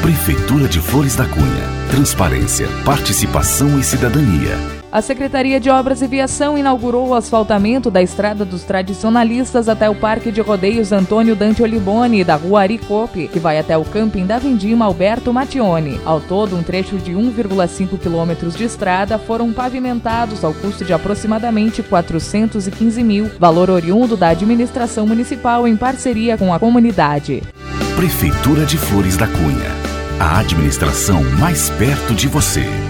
Prefeitura de Flores da Cunha. Transparência, participação e cidadania. A Secretaria de Obras e Viação inaugurou o asfaltamento da Estrada dos Tradicionalistas até o Parque de Rodeios Antônio Dante Oliboni, da Rua Aricope, que vai até o camping da Vindima Alberto Mattioni. Ao todo, um trecho de 1,5 quilômetros de estrada foram pavimentados ao custo de aproximadamente 415 mil, valor oriundo da administração municipal em parceria com a comunidade. Prefeitura de Flores da Cunha. A administração mais perto de você.